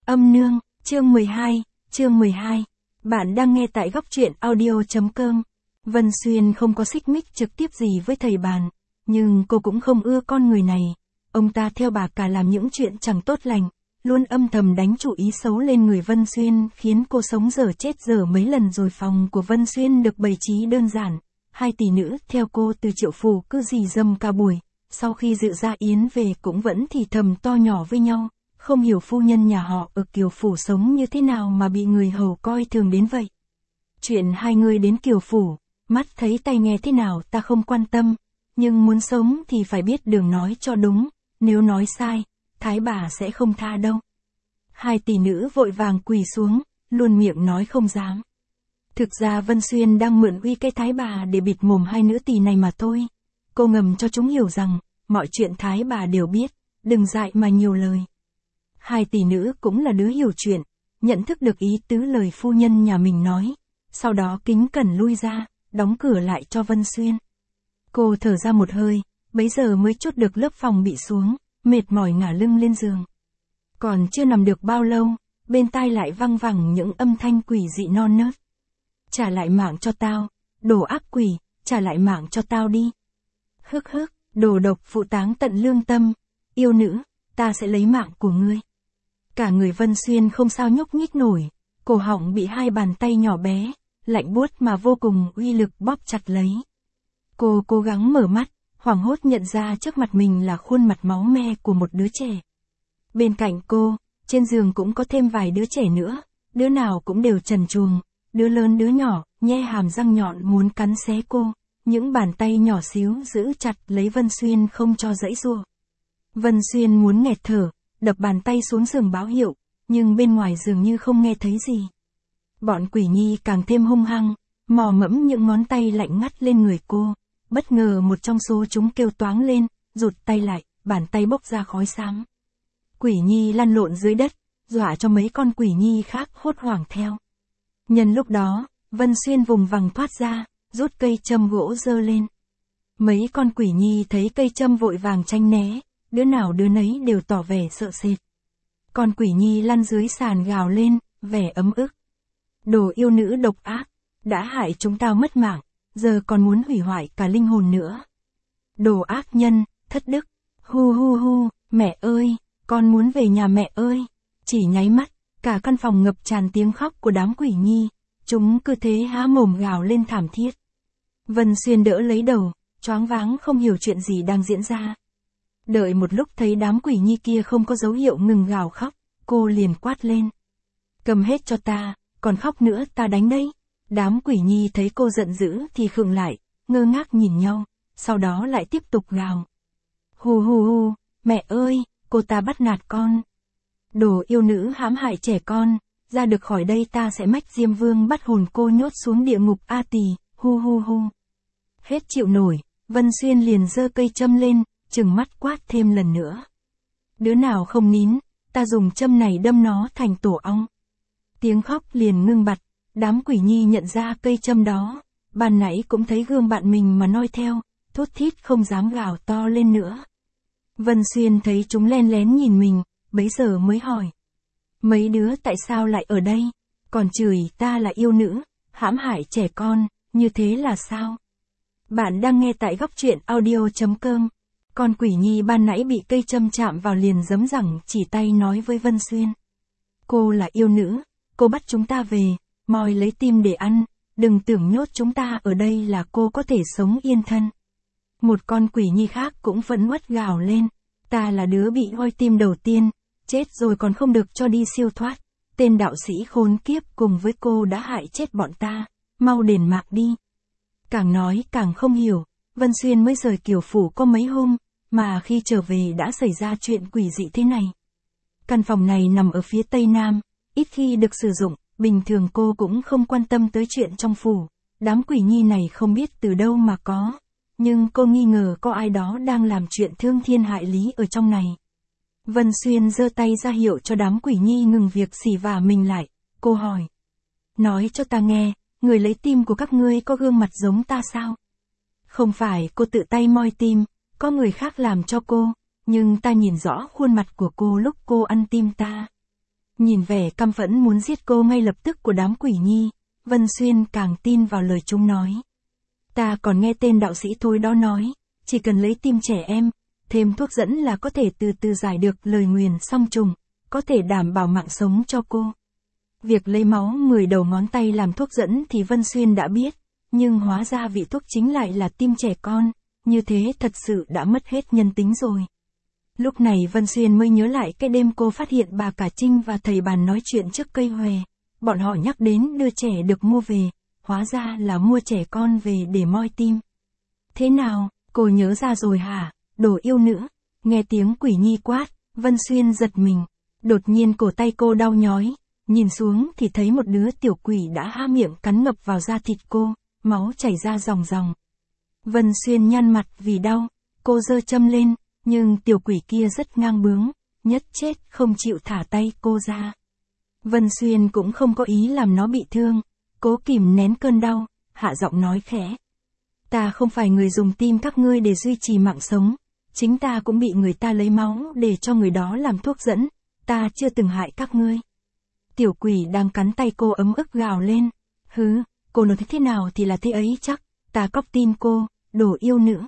Âm nương, chương 12. Bạn đang nghe tại góc truyện audio.com. Vân Xuyên không có xích mích trực tiếp gì với thầy bàn, nhưng cô cũng không ưa con người này. Ông ta theo bà cả làm những chuyện chẳng tốt lành, luôn âm thầm đánh chủ ý xấu lên người Vân Xuyên, khiến cô sống dở chết dở mấy lần rồi. Phòng của Vân Xuyên được bày trí đơn giản, hai tỷ nữ theo cô từ Triệu Phủ cứ rì rầm cả buổi, sau khi dự ra yến về cũng vẫn thì thầm to nhỏ với nhau. Không hiểu phu nhân nhà họ ở Kiều Phủ sống như thế nào mà bị người hầu coi thường đến vậy. Chuyện hai người đến Kiều Phủ, mắt thấy tay nghe thế nào ta không quan tâm, nhưng muốn sống thì phải biết đường nói cho đúng, nếu nói sai, thái bà sẽ không tha đâu. Hai tỷ nữ vội vàng quỳ xuống, luôn miệng nói không dám. Thực ra Vân Xuyên đang mượn uy cái thái bà để bịt mồm hai nữ tỳ này mà thôi. Cô ngầm cho chúng hiểu rằng, mọi chuyện thái bà đều biết, đừng dại mà nhiều lời. Hai tỷ nữ cũng là đứa hiểu chuyện, nhận thức được ý tứ lời phu nhân nhà mình nói, sau đó kính cẩn lui ra, đóng cửa lại cho Vân Xuyên. Cô thở ra một hơi, bấy giờ mới chốt được lớp phòng bị xuống, mệt mỏi ngả lưng lên giường. Còn chưa nằm được bao lâu, bên tai lại văng vẳng những âm thanh quỷ dị non nớt. Trả lại mạng cho tao, đồ ác quỷ, trả lại mạng cho tao đi. Hức hức, đồ độc phụ táng tận lương tâm, yêu nữ, ta sẽ lấy mạng của ngươi. Cả người Vân Xuyên không sao nhúc nhích nổi, cổ họng bị hai bàn tay nhỏ bé, lạnh buốt mà vô cùng uy lực bóp chặt lấy. Cô cố gắng mở mắt, hoảng hốt nhận ra trước mặt mình là khuôn mặt máu me của một đứa trẻ. Bên cạnh cô, trên giường cũng có thêm vài đứa trẻ nữa, đứa nào cũng đều trần truồng, đứa lớn đứa nhỏ, nhe hàm răng nhọn muốn cắn xé cô, những bàn tay nhỏ xíu giữ chặt lấy Vân Xuyên không cho giãy giụa. Vân Xuyên muốn nghẹt thở, đập bàn tay xuống giường báo hiệu, nhưng bên ngoài dường như không nghe thấy gì. Bọn quỷ nhi càng thêm hung hăng, mò mẫm những ngón tay lạnh ngắt lên người cô, bất ngờ một trong số chúng kêu toáng lên, rụt tay lại, bàn tay bốc ra khói xám. Quỷ nhi lăn lộn dưới đất, dọa cho mấy con quỷ nhi khác hốt hoảng theo. Nhân lúc đó, Vân Xuyên vùng vằng thoát ra, rút cây châm gỗ giơ lên. Mấy con quỷ nhi thấy cây châm vội vàng tranh né, đứa nào đứa nấy đều tỏ vẻ sợ sệt. Con quỷ nhi lăn dưới sàn gào lên, vẻ ấm ức. Đồ yêu nữ độc ác, đã hại chúng tao mất mạng, giờ còn muốn hủy hoại cả linh hồn nữa. Đồ ác nhân, thất đức, hu hu hu, mẹ ơi, con muốn về nhà mẹ ơi. Chỉ nháy mắt, cả căn phòng ngập tràn tiếng khóc của đám quỷ nhi, chúng cứ thế há mồm gào lên thảm thiết. Vân Xuyên đỡ lấy đầu, choáng váng không hiểu chuyện gì đang diễn ra. Đợi một lúc thấy đám quỷ nhi kia không có dấu hiệu ngừng gào khóc, cô liền quát lên. Cầm hết cho ta, còn khóc nữa ta đánh đấy. Đám quỷ nhi thấy cô giận dữ thì khựng lại, ngơ ngác nhìn nhau, sau đó lại tiếp tục gào. Hù hù hù, mẹ ơi, cô ta bắt nạt con. Đồ yêu nữ hãm hại trẻ con, ra được khỏi đây ta sẽ mách Diêm Vương bắt hồn cô nhốt xuống địa ngục A Tỳ, hu hu hu. Hết chịu nổi, Vân Xuyên liền giơ cây châm lên, trừng mắt quát thêm lần nữa. Đứa nào không nín, ta dùng châm này đâm nó thành tổ ong. Tiếng khóc liền ngưng bặt, đám quỷ nhi nhận ra cây châm đó, ban nãy cũng thấy gương bạn mình mà noi theo, thút thít không dám gào to lên nữa. Vân Xuyên thấy chúng len lén nhìn mình, bấy giờ mới hỏi. Mấy đứa tại sao lại ở đây, còn chửi ta là yêu nữ, hãm hại trẻ con, như thế là sao? Bạn đang nghe tại góc truyện audio.com. Con quỷ nhi ban nãy bị cây châm chạm vào liền giấm giẳng chỉ tay nói với Vân Xuyên. Cô là yêu nữ, cô bắt chúng ta về, moi lấy tim để ăn, đừng tưởng nhốt chúng ta ở đây là cô có thể sống yên thân. Một con quỷ nhi khác cũng vẫn uất gào lên, ta là đứa bị hoi tim đầu tiên, chết rồi còn không được cho đi siêu thoát, tên đạo sĩ khốn kiếp cùng với cô đã hại chết bọn ta, mau đền mạng đi. Càng nói càng không hiểu, Vân Xuyên mới rời Kiều Phủ có mấy hôm, mà khi trở về đã xảy ra chuyện quỷ dị thế này. Căn phòng này nằm ở phía tây nam, ít khi được sử dụng, bình thường cô cũng không quan tâm tới chuyện trong phủ, đám quỷ nhi này không biết từ đâu mà có, nhưng cô nghi ngờ có ai đó đang làm chuyện thương thiên hại lý ở trong này. Vân Xuyên giơ tay ra hiệu cho đám quỷ nhi ngừng việc xỉ vả mình lại, cô hỏi. Nói cho ta nghe, người lấy tim của các ngươi có gương mặt giống ta sao? Không phải cô tự tay moi tim, có người khác làm cho cô, nhưng ta nhìn rõ khuôn mặt của cô lúc cô ăn tim ta. Nhìn vẻ căm phẫn muốn giết cô ngay lập tức của đám quỷ nhi, Vân Xuyên càng tin vào lời chúng nói. Ta còn nghe tên đạo sĩ thối đó nói, chỉ cần lấy tim trẻ em, thêm thuốc dẫn là có thể từ từ giải được lời nguyền song trùng, có thể đảm bảo mạng sống cho cô. Việc lấy máu 10 đầu ngón tay làm thuốc dẫn thì Vân Xuyên đã biết, nhưng hóa ra vị thuốc chính lại là tim trẻ con, như thế thật sự đã mất hết nhân tính rồi. Lúc này Vân Xuyên mới nhớ lại cái đêm cô phát hiện bà Cả Trinh và thầy Bàn nói chuyện trước cây hòe, bọn họ nhắc đến đưa trẻ được mua về, hóa ra là mua trẻ con về để moi tim. Thế nào, cô nhớ ra rồi hả, đồ yêu nữ? Nghe tiếng quỷ nhi quát, Vân Xuyên giật mình, đột nhiên cổ tay cô đau nhói, nhìn xuống thì thấy một đứa tiểu quỷ đã há miệng cắn ngập vào da thịt cô, máu chảy ra ròng ròng. Vân Xuyên nhăn mặt vì đau, cô giơ châm lên, nhưng tiểu quỷ kia rất ngang bướng, nhất chết không chịu thả tay cô ra. Vân Xuyên cũng không có ý làm nó bị thương, cố kìm nén cơn đau, hạ giọng nói khẽ. Ta không phải người dùng tim các ngươi để duy trì mạng sống, chính ta cũng bị người ta lấy máu để cho người đó làm thuốc dẫn, ta chưa từng hại các ngươi. Tiểu quỷ đang cắn tay cô ấm ức gào lên, hứ, cô nói thế nào thì là thế ấy chắc, ta cóc tim cô, đồ yêu nữ.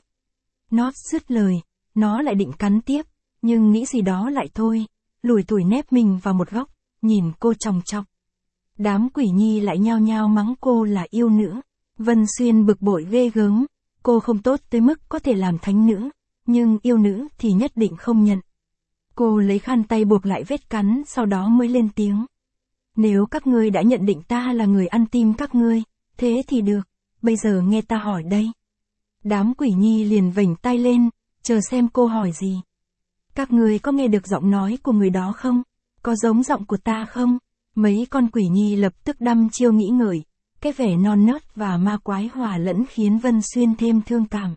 Nó dứt lời, nó lại định cắn tiếp, nhưng nghĩ gì đó lại thôi, lủi thủi nép mình vào một góc, nhìn cô chòng chọc. Đám quỷ nhi lại nhao nhao mắng cô là yêu nữ. Vân Xuyên bực bội ghê gớm, cô không tốt tới mức có thể làm thánh nữ, nhưng yêu nữ thì nhất định không nhận. Cô lấy khăn tay buộc lại vết cắn, sau đó mới lên tiếng. Nếu các ngươi đã nhận định ta là người ăn tim các ngươi, thế thì được, bây giờ nghe ta hỏi đây. Đám quỷ nhi liền vểnh tay lên, chờ xem cô hỏi gì. Các ngươi có nghe được giọng nói của người đó không? Có giống giọng của ta không? Mấy con quỷ nhi lập tức đăm chiêu nghĩ ngợi, cái vẻ non nớt và ma quái hòa lẫn khiến Vân Xuyên thêm thương cảm.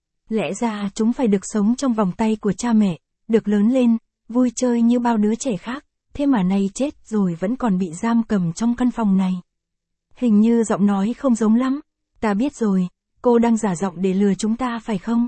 Lẽ ra chúng phải được sống trong vòng tay của cha mẹ, được lớn lên, vui chơi như bao đứa trẻ khác, thế mà nay chết rồi vẫn còn bị giam cầm trong căn phòng này. Hình như giọng nói không giống lắm, ta biết rồi, cô đang giả giọng để lừa chúng ta phải không?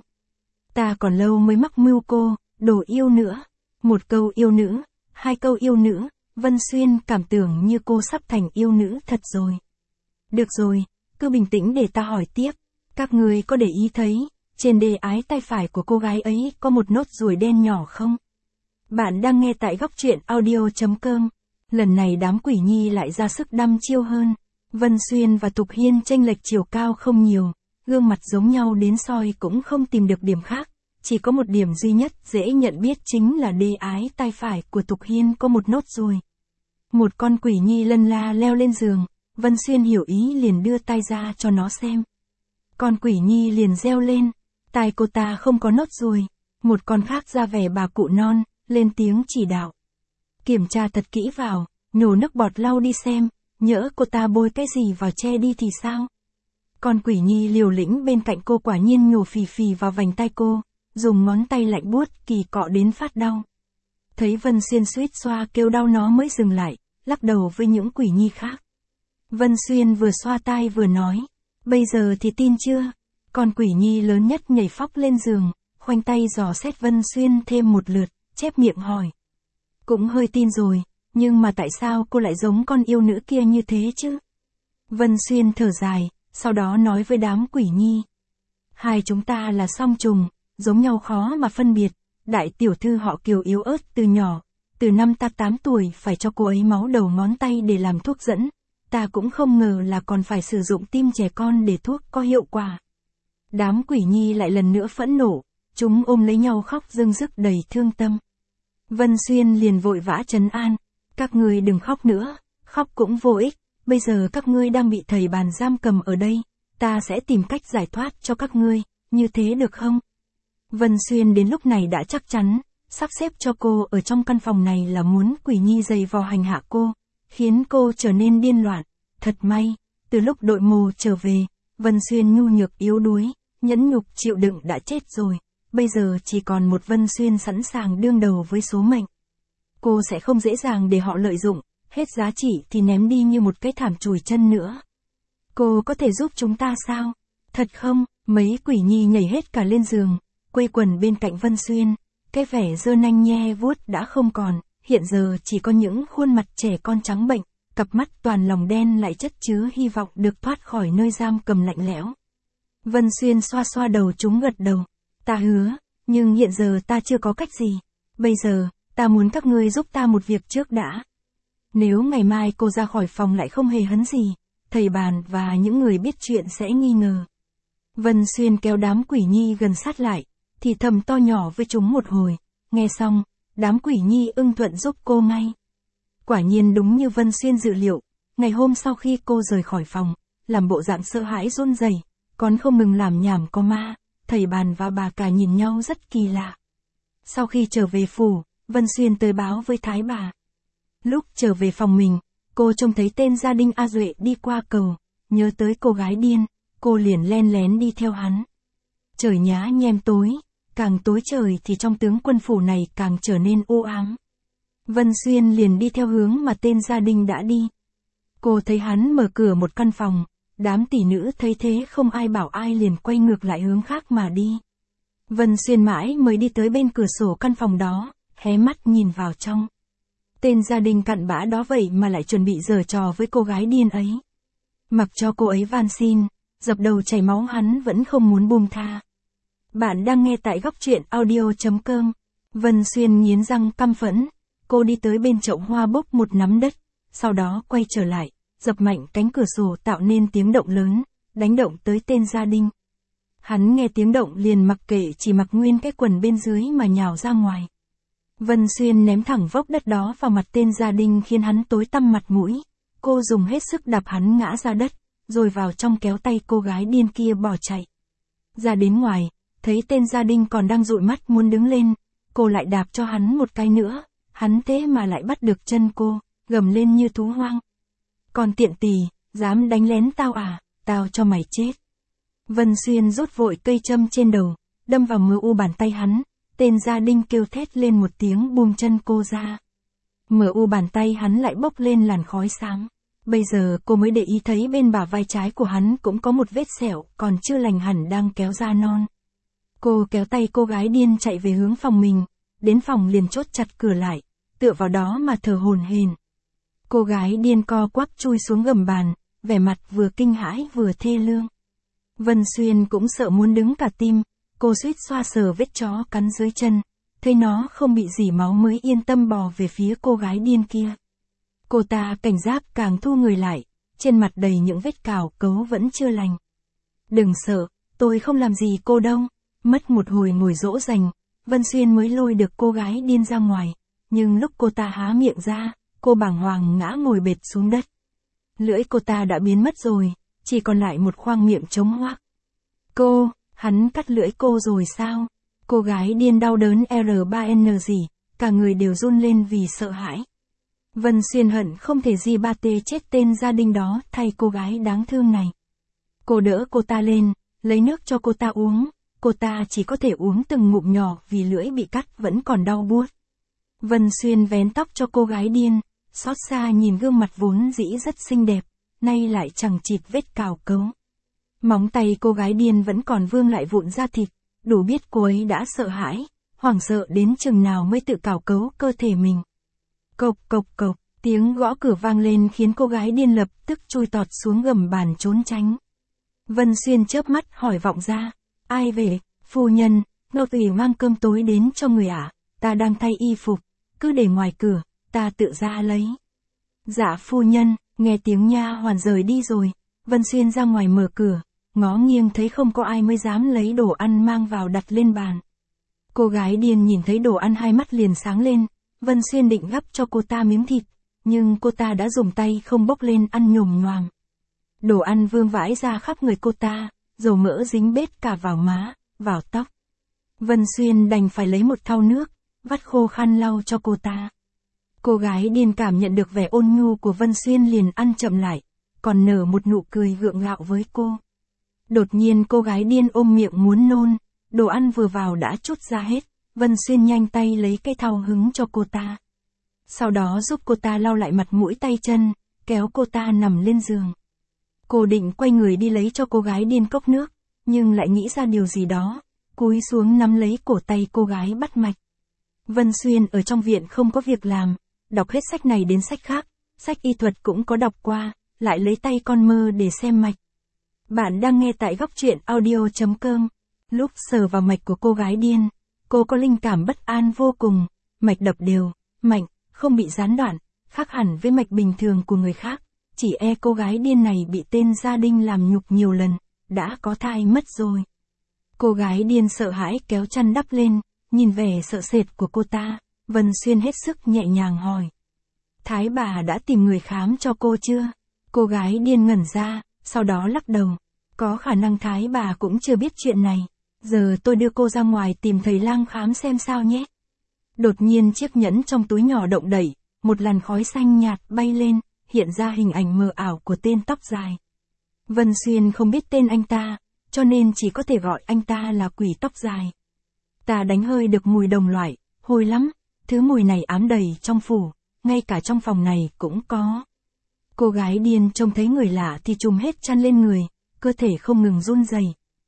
Ta còn lâu mới mắc mưu cô, đồ yêu nữa. Một câu yêu nữ, hai câu yêu nữ, Vân Xuyên cảm tưởng như cô sắp thành yêu nữ thật rồi. Được rồi, cứ bình tĩnh để ta hỏi tiếp. Các người có để ý thấy, trên đê ái tay phải của cô gái ấy có một nốt ruồi đen nhỏ không? Bạn đang nghe tại góc truyện audio.com. Lần này đám quỷ nhi lại ra sức đăm chiêu hơn. Vân Xuyên và Thục Hiên chênh lệch chiều cao không nhiều, gương mặt giống nhau đến soi cũng không tìm được điểm khác. Chỉ có một điểm duy nhất dễ nhận biết chính là đê ái tay phải của Thục Hiên có một nốt ruồi. Một con quỷ nhi lân la leo lên giường, Vân Xuyên hiểu ý liền đưa tay ra cho nó xem. Con quỷ nhi liền reo lên, tai cô ta không có nốt ruồi. Một con khác ra vẻ bà cụ non, lên tiếng chỉ đạo. Kiểm tra thật kỹ vào, nhổ nước bọt lau đi xem, nhỡ cô ta bôi cái gì vào che đi thì sao? Con quỷ nhi liều lĩnh bên cạnh cô quả nhiên nhổ phì phì vào vành tai cô, dùng ngón tay lạnh buốt kỳ cọ đến phát đau. Thấy Vân Xuyên suýt xoa kêu đau nó mới dừng lại, lắc đầu với những quỷ nhi khác. Vân Xuyên vừa xoa tai vừa nói, bây giờ thì tin chưa? Con quỷ nhi lớn nhất nhảy phóc lên giường, khoanh tay dò xét Vân Xuyên thêm một lượt, chép miệng hỏi. Cũng hơi tin rồi, nhưng mà tại sao cô lại giống con yêu nữ kia như thế chứ? Vân Xuyên thở dài, sau đó nói với đám quỷ nhi. Hai chúng ta là song trùng, giống nhau khó mà phân biệt. Đại tiểu thư họ Kiều yếu ớt từ nhỏ, từ năm ta 8 tuổi phải cho cô ấy máu đầu ngón tay để làm thuốc dẫn. Ta cũng không ngờ là còn phải sử dụng tim trẻ con để thuốc có hiệu quả. Đám quỷ nhi lại lần nữa phẫn nộ, chúng ôm lấy nhau khóc rưng rức đầy thương tâm. Vân Xuyên liền vội vã trấn an, các ngươi đừng khóc nữa, khóc cũng vô ích, bây giờ các ngươi đang bị thầy Bàn giam cầm ở đây, ta sẽ tìm cách giải thoát cho các ngươi, như thế được không? Vân Xuyên đến lúc này đã chắc chắn, sắp xếp cho cô ở trong căn phòng này là muốn quỷ nhi giày vò hành hạ cô, khiến cô trở nên điên loạn. Thật may, từ lúc đội mồ trở về, Vân Xuyên nhu nhược yếu đuối, nhẫn nhục chịu đựng đã chết rồi, bây giờ chỉ còn một Vân Xuyên sẵn sàng đương đầu với số mệnh. Cô sẽ không dễ dàng để họ lợi dụng, hết giá trị thì ném đi như một cái thảm chùi chân nữa. Cô có thể giúp chúng ta sao? Thật không? Mấy quỷ nhi nhảy hết cả lên giường, quây quần bên cạnh Vân Xuyên, cái vẻ dơ nanh nhe vuốt đã không còn, hiện giờ chỉ có những khuôn mặt trẻ con trắng bệnh, cặp mắt toàn lòng đen lại chất chứa hy vọng được thoát khỏi nơi giam cầm lạnh lẽo. Vân Xuyên xoa xoa đầu chúng gật đầu. Ta hứa, nhưng hiện giờ ta chưa có cách gì. Bây giờ, ta muốn các ngươi giúp ta một việc trước đã. Nếu ngày mai cô ra khỏi phòng lại không hề hấn gì, thầy bàn và những người biết chuyện sẽ nghi ngờ. Vân Xuyên kéo đám quỷ nhi gần sát lại, thì thầm to nhỏ với chúng một hồi. Nghe xong, đám quỷ nhi ưng thuận giúp cô ngay. Quả nhiên đúng như Vân Xuyên dự liệu, ngày hôm sau khi cô rời khỏi phòng, làm bộ dạng sợ hãi run rẩy, còn không ngừng làm nhảm có ma, thầy bàn và bà cả nhìn nhau rất kỳ lạ. Sau khi trở về phủ, Vân Xuyên tới báo với Thái bà. Lúc trở về phòng mình, cô trông thấy tên gia đình A Duệ đi qua cầu, nhớ tới cô gái điên, cô liền len lén đi theo hắn. Trời nhá nhem tối, càng tối trời thì trong tướng quân phủ này càng trở nên u ám. Vân Xuyên liền đi theo hướng mà tên gia đình đã đi. Cô thấy hắn mở cửa một căn phòng, đám tỷ nữ thấy thế không ai bảo ai liền quay ngược lại hướng khác mà đi. Vân Xuyên mãi mới đi tới bên cửa sổ căn phòng đó, hé mắt nhìn vào trong. Tên gia đình cặn bã đó vậy mà lại chuẩn bị giở trò với cô gái điên ấy. Mặc cho cô ấy van xin, dập đầu chảy máu hắn vẫn không muốn buông tha. Bạn đang nghe tại góc truyện audio.com. Vân Xuyên nghiến răng căm phẫn, cô đi tới bên chậu hoa bốc một nắm đất, sau đó quay trở lại, dập mạnh cánh cửa sổ tạo nên tiếng động lớn, đánh động tới tên gia đình. Hắn nghe tiếng động liền mặc kệ chỉ mặc nguyên cái quần bên dưới mà nhào ra ngoài. Vân Xuyên ném thẳng vốc đất đó vào mặt tên gia đình khiến hắn tối tăm mặt mũi. Cô dùng hết sức đạp hắn ngã ra đất, rồi vào trong kéo tay cô gái điên kia bỏ chạy. Ra đến ngoài, thấy tên gia đình còn đang dụi mắt muốn đứng lên, cô lại đạp cho hắn một cái nữa, hắn thế mà lại bắt được chân cô, gầm lên như thú hoang. Còn tiện tỳ, dám đánh lén tao à, tao cho mày chết. Vân Xuyên rút vội cây châm trên đầu, đâm vào mờ u bàn tay hắn, tên gia đình kêu thét lên một tiếng buông chân cô ra. Mờ u bàn tay hắn lại bốc lên làn khói xám. Bây giờ cô mới để ý thấy bên bả vai trái của hắn cũng có một vết sẹo còn chưa lành hẳn đang kéo ra non. Cô kéo tay cô gái điên chạy về hướng phòng mình, đến phòng liền chốt chặt cửa lại, tựa vào đó mà thở hổn hển. Cô gái điên co quắp chui xuống gầm bàn, vẻ mặt vừa kinh hãi vừa thê lương. Vân Xuyên cũng sợ muốn đứng cả tim, cô suýt xoa sờ vết chó cắn dưới chân, thấy nó không bị rỉ máu mới yên tâm bò về phía cô gái điên kia. Cô ta cảnh giác càng thu người lại, trên mặt đầy những vết cào cấu vẫn chưa lành. Đừng sợ, tôi không làm gì cô đâu. Mất một hồi ngồi dỗ dành, Vân Xuyên mới lôi được cô gái điên ra ngoài, nhưng lúc cô ta há miệng ra, cô bàng hoàng ngã ngồi bệt xuống đất. Lưỡi cô ta đã biến mất rồi, chỉ còn lại một khoang miệng trống hoác. Cô, hắn cắt lưỡi cô rồi sao? Cô gái điên đau đớn R3N gì, cả người đều run lên vì sợ hãi. Vân Xuyên hận không thể gì ba tê chết tên gia đình đó thay cô gái đáng thương này. Cô đỡ cô ta lên, lấy nước cho cô ta uống, cô ta chỉ có thể uống từng ngụm nhỏ vì lưỡi bị cắt vẫn còn đau buốt. Vân Xuyên vén tóc cho cô gái điên, xót xa nhìn gương mặt vốn dĩ rất xinh đẹp, nay lại chằng chịt vết cào cấu. Móng tay cô gái điên vẫn còn vương lại vụn da thịt, đủ biết cô ấy đã sợ hãi, hoảng sợ đến chừng nào mới tự cào cấu cơ thể mình. Cộc cộc cộc, tiếng gõ cửa vang lên khiến cô gái điên lập tức chui tọt xuống gầm bàn trốn tránh. Vân Xuyên chớp mắt hỏi vọng ra, ai về, phu nhân, Ngô Tùy mang cơm tối đến cho người ạ, ta đang thay y phục, cứ để ngoài cửa, ta tự ra lấy. Dạ phu nhân, nghe tiếng nha hoàn rời đi rồi, Vân Xuyên ra ngoài mở cửa, ngó nghiêng thấy không có ai mới dám lấy đồ ăn mang vào đặt lên bàn. Cô gái điên nhìn thấy đồ ăn hai mắt liền sáng lên, Vân Xuyên định gắp cho cô ta miếng thịt, nhưng cô ta đã dùng tay không bốc lên ăn nhồm nhoàm. Đồ ăn vương vãi ra khắp người cô ta, dầu mỡ dính bết cả vào má, vào tóc. Vân Xuyên đành phải lấy một thau nước, vắt khô khăn lau cho cô ta. Cô gái điên cảm nhận được vẻ ôn nhu của Vân Xuyên liền ăn chậm lại, còn nở một nụ cười gượng gạo với cô. Đột nhiên cô gái điên ôm miệng muốn nôn, đồ ăn vừa vào đã trút ra hết, Vân Xuyên nhanh tay lấy cái thau hứng cho cô ta. Sau đó giúp cô ta lau lại mặt mũi tay chân, kéo cô ta nằm lên giường. Cô định quay người đi lấy cho cô gái điên cốc nước, nhưng lại nghĩ ra điều gì đó, cúi xuống nắm lấy cổ tay cô gái bắt mạch. Vân Xuyên ở trong viện không có việc làm, đọc hết sách này đến sách khác, sách y thuật cũng có đọc qua, lại lấy tay con mơ để xem mạch. Bạn đang nghe tại góc truyện audio.com. Lúc sờ vào mạch của cô gái điên, cô có linh cảm bất an vô cùng, mạch đập đều, mạnh, không bị gián đoạn, khác hẳn với mạch bình thường của người khác, chỉ e cô gái điên này bị tên gia đình làm nhục nhiều lần, đã có thai mất rồi. Cô gái điên sợ hãi kéo chăn đắp lên, nhìn vẻ sợ sệt của cô ta, Vân Xuyên hết sức nhẹ nhàng hỏi. Thái bà đã tìm người khám cho cô chưa? Cô gái điên ngẩn ra, sau đó lắc đầu. Có khả năng Thái bà cũng chưa biết chuyện này. Giờ tôi đưa cô ra ngoài tìm thầy lang khám xem sao nhé. Đột nhiên chiếc nhẫn trong túi nhỏ động đẩy, một làn khói xanh nhạt bay lên, hiện ra hình ảnh mờ ảo của tên tóc dài. Vân Xuyên không biết tên anh ta, cho nên chỉ có thể gọi anh ta là quỷ tóc dài. Ta đánh hơi được mùi đồng loại, hôi lắm, thứ mùi này ám đầy trong phủ, ngay cả trong phòng này cũng có. Cô gái điên trông thấy người lạ thì trùm hết chăn lên người, cơ thể không ngừng run rẩy.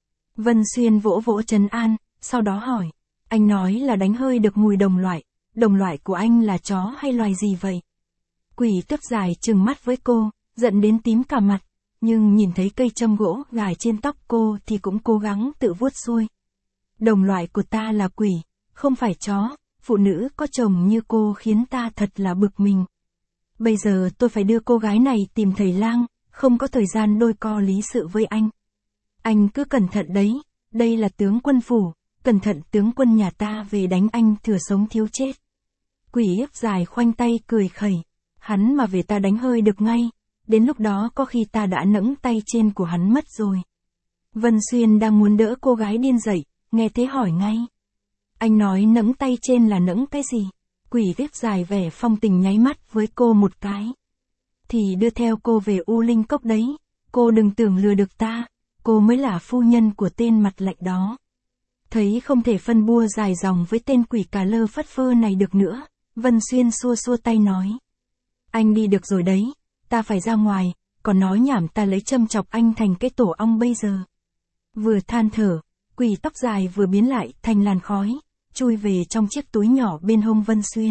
Vân Xuyên vỗ vỗ trấn an, sau đó hỏi, anh nói là đánh hơi được mùi đồng loại của anh là chó hay loài gì vậy? Quỷ tóc dài trừng mắt với cô, giận đến tím cả mặt, nhưng nhìn thấy cây châm gỗ gài trên tóc cô thì cũng cố gắng tự vuốt xuôi. Đồng loại của ta là quỷ, không phải chó, phụ nữ có chồng như cô khiến ta thật là bực mình. Bây giờ tôi phải đưa cô gái này tìm thầy lang, không có thời gian đôi co lý sự với anh. Anh cứ cẩn thận đấy, đây là tướng quân phủ, cẩn thận tướng quân nhà ta về đánh anh thừa sống thiếu chết. Quỷ yếp dài khoanh tay cười khẩy, hắn mà về ta đánh hơi được ngay, đến lúc đó có khi ta đã nẫng tay trên của hắn mất rồi. Vân Xuyên đang muốn đỡ cô gái điên dậy, nghe thế hỏi ngay. Anh nói nẫng tay trên là nẫng cái gì? Quỷ yếp dài vẻ phong tình nháy mắt với cô một cái. Thì đưa theo cô về U Linh Cốc đấy, cô đừng tưởng lừa được ta, cô mới là phu nhân của tên mặt lạnh đó. Thấy không thể phân bua dài dòng với tên quỷ cà lơ phất phơ này được nữa, Vân Xuyên xua xua tay nói. Anh đi được rồi đấy, ta phải ra ngoài, còn nói nhảm ta lấy châm chọc anh thành cái tổ ong bây giờ. Vừa than thở, quỷ tóc dài vừa biến lại thành làn khói, chui về trong chiếc túi nhỏ bên hông Vân Xuyên.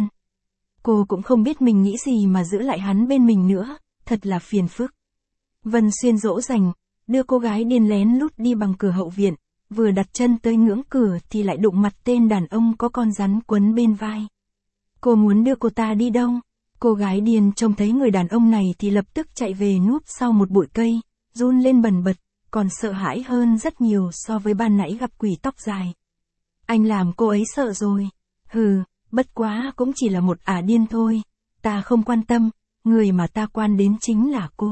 Cô cũng không biết mình nghĩ gì mà giữ lại hắn bên mình nữa, thật là phiền phức. Vân Xuyên dỗ dành, đưa cô gái điên lén lút đi bằng cửa hậu viện, vừa đặt chân tới ngưỡng cửa thì lại đụng mặt tên đàn ông có con rắn quấn bên vai. Cô muốn đưa cô ta đi đâu? Cô gái điên trông thấy người đàn ông này thì lập tức chạy về núp sau một bụi cây, run lên bần bật, còn sợ hãi hơn rất nhiều so với ban nãy gặp quỷ tóc dài. Anh làm cô ấy sợ rồi. Hừ, bất quá cũng chỉ là một ả điên thôi, ta không quan tâm, người mà ta quan đến chính là cô.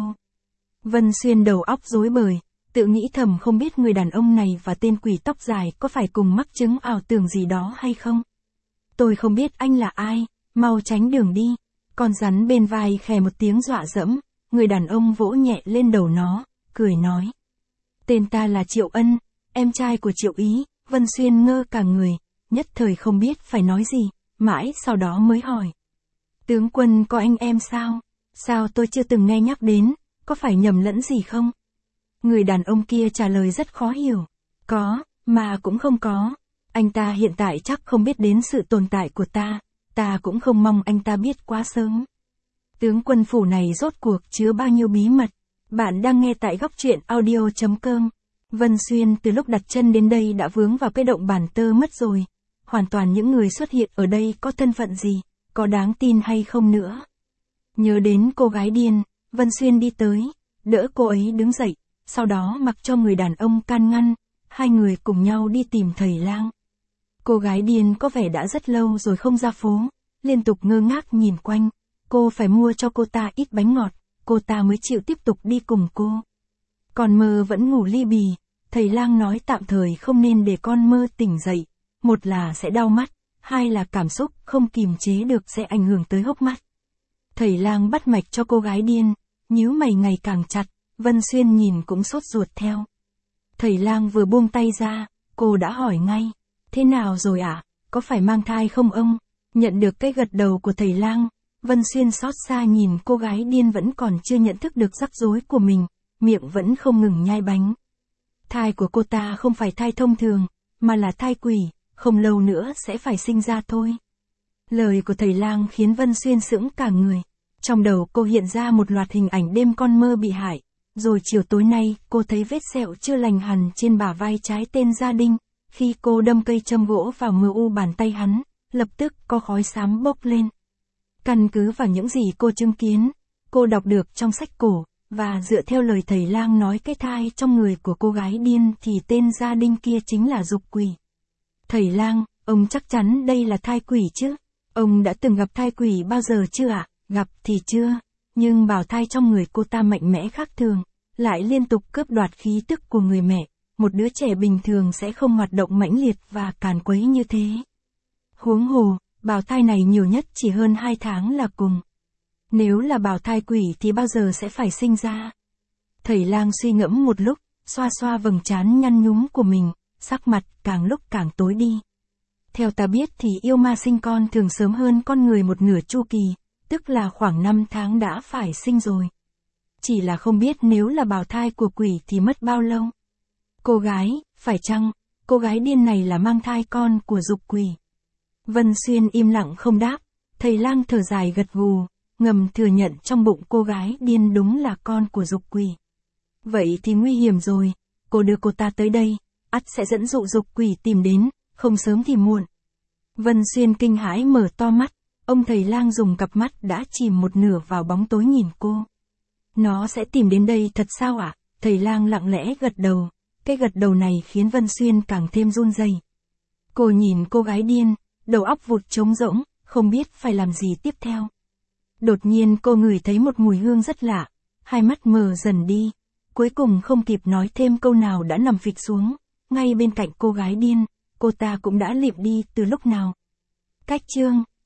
Vân Xuyên đầu óc rối bời, tự nghĩ thầm không biết người đàn ông này và tên quỷ tóc dài có phải cùng mắc chứng ảo tưởng gì đó hay không. Tôi không biết anh là ai, mau tránh đường đi. Con rắn bên vai khè một tiếng dọa dẫm, người đàn ông vỗ nhẹ lên đầu nó, cười nói. Tên ta là Triệu Ân, em trai của Triệu Ý. Vân Xuyên ngơ cả người, nhất thời không biết phải nói gì, mãi sau đó mới hỏi. Tướng quân có anh em sao? Sao tôi chưa từng nghe nhắc đến, có phải nhầm lẫn gì không? Người đàn ông kia trả lời rất khó hiểu. Có, mà cũng không có. Anh ta hiện tại chắc không biết đến sự tồn tại của ta cũng không mong anh ta biết quá sớm. Tướng quân phủ này rốt cuộc chứa bao nhiêu bí mật? Bạn đang nghe tại góc truyện audio.com. Vân Xuyên từ lúc đặt chân đến đây đã vướng vào cái động bản tơ mất rồi. Hoàn toàn những người xuất hiện ở đây có thân phận gì, có đáng tin hay không nữa. Nhớ đến cô gái điên, Vân Xuyên đi tới, đỡ cô ấy đứng dậy, sau đó mặc cho người đàn ông can ngăn, hai người cùng nhau đi tìm thầy lang. Cô gái điên có vẻ đã rất lâu rồi không ra phố, liên tục ngơ ngác nhìn quanh, cô phải mua cho cô ta ít bánh ngọt, cô ta mới chịu tiếp tục đi cùng cô. Còn mơ vẫn ngủ li bì, thầy lang nói tạm thời không nên để con mơ tỉnh dậy, một là sẽ đau mắt, hai là cảm xúc không kìm chế được sẽ ảnh hưởng tới hốc mắt. Thầy lang bắt mạch cho cô gái điên, nhíu mày ngày càng chặt, Vân Xuyên nhìn cũng sốt ruột theo. Thầy lang vừa buông tay ra, cô đã hỏi ngay, thế nào rồi ạ, có phải mang thai không ông? Nhận được cái gật đầu của thầy lang, Vân Xuyên xót xa nhìn cô gái điên vẫn còn chưa nhận thức được rắc rối của mình, miệng vẫn không ngừng nhai bánh. Thai của cô ta không phải thai thông thường, mà là thai quỷ, không lâu nữa sẽ phải sinh ra thôi. Lời của thầy lang khiến Vân Xuyên sững cả người. Trong đầu cô hiện ra một loạt hình ảnh đêm con mơ bị hại. Rồi chiều tối nay, cô thấy vết sẹo chưa lành hẳn trên bả vai trái tên Gia Đinh. Khi cô đâm cây châm gỗ vào MU bàn tay hắn, lập tức có khói xám bốc lên. Căn cứ vào những gì cô chứng kiến, cô đọc được trong sách cổ, và dựa theo lời thầy lang nói cái thai trong người của cô gái điên thì tên Gia Đinh kia chính là dục quỷ. Thầy lang, ông chắc chắn đây là thai quỷ chứ? Ông đã từng gặp thai quỷ bao giờ chưa ạ? Gặp thì chưa, nhưng bào thai trong người cô ta mạnh mẽ khác thường, lại liên tục cướp đoạt khí tức của người mẹ. Một đứa trẻ bình thường sẽ không hoạt động mãnh liệt và càn quấy như thế. Huống hồ, bào thai này nhiều nhất chỉ hơn 2 tháng là cùng. Nếu là bào thai quỷ thì bao giờ sẽ phải sinh ra? Thầy lang suy ngẫm một lúc, xoa xoa vầng trán nhăn nhúm của mình, sắc mặt càng lúc càng tối đi. Theo ta biết thì yêu ma sinh con thường sớm hơn con người một nửa chu kỳ, tức là khoảng 5 tháng đã phải sinh rồi. Chỉ là không biết nếu là bào thai của quỷ thì mất bao lâu. Cô gái, phải chăng, cô gái điên này là mang thai con của dục quỷ? Vân Xuyên im lặng không đáp, thầy lang thở dài gật gù, ngầm thừa nhận trong bụng cô gái điên đúng là con của dục quỷ. Vậy thì nguy hiểm rồi, cô đưa cô ta tới đây, ắt sẽ dẫn dụ dục quỷ tìm đến, không sớm thì muộn. Vân Xuyên kinh hãi mở to mắt, ông thầy lang dùng cặp mắt đã chìm một nửa vào bóng tối nhìn cô. Nó sẽ tìm đến đây thật sao ạ? Thầy lang lặng lẽ gật đầu, cái gật đầu này khiến Vân Xuyên càng thêm run rẩy. Cô nhìn cô gái điên, đầu óc vụt trống rỗng, không biết phải làm gì tiếp theo. Đột nhiên cô ngửi thấy một mùi hương rất lạ, hai mắt mờ dần đi, cuối cùng không kịp nói thêm câu nào đã nằm phịch xuống, ngay bên cạnh cô gái điên, cô ta cũng đã lịm đi từ lúc nào. Cách chương